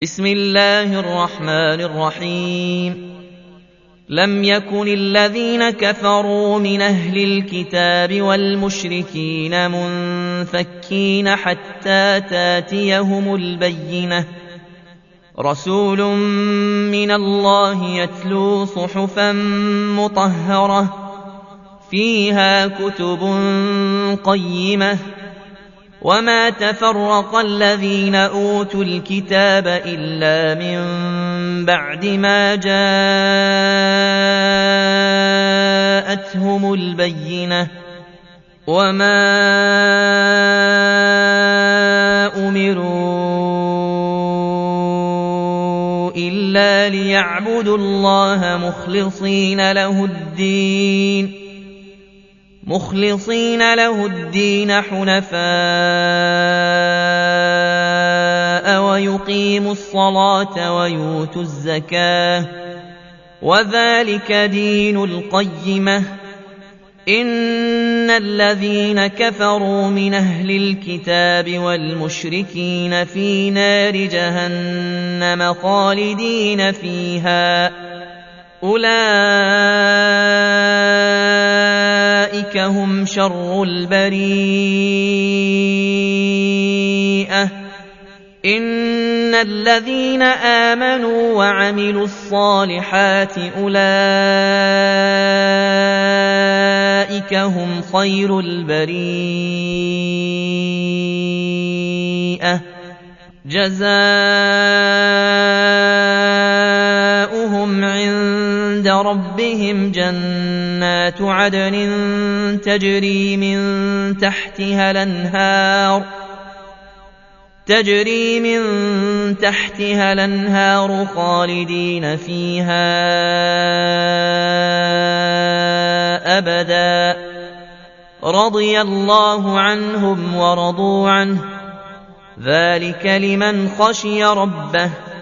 بسم الله الرحمن الرحيم. لم يكن الذين كفروا من أهل الكتاب والمشركين منفكين حتى تاتيهم البينة، رسول من الله يتلو صحفا مطهرة فيها كتب قيمة، وما تفرق الذين أوتوا الكتاب إلا من بعد ما جاءتهم البينة، وما أمروا إلا ليعبدوا الله مخلصين له الدين حنفاء ويقيموا الصلاة ويؤتوا الزكاة، وذلك دين القيمة. إن الذين كفروا من أهل الكتاب والمشركين في نار جهنم خالدين فيها، أولئك هم شر البريئة. إن الذين آمنوا وعملوا الصالحات أولئك هم خير البريئة، جزاؤهم عند ربهم جنات عدن تجري من تحتها الأنهار خالدين فيها أبدا، رضي الله عنهم ورضوا عنه، ذلك لمن خشي ربه.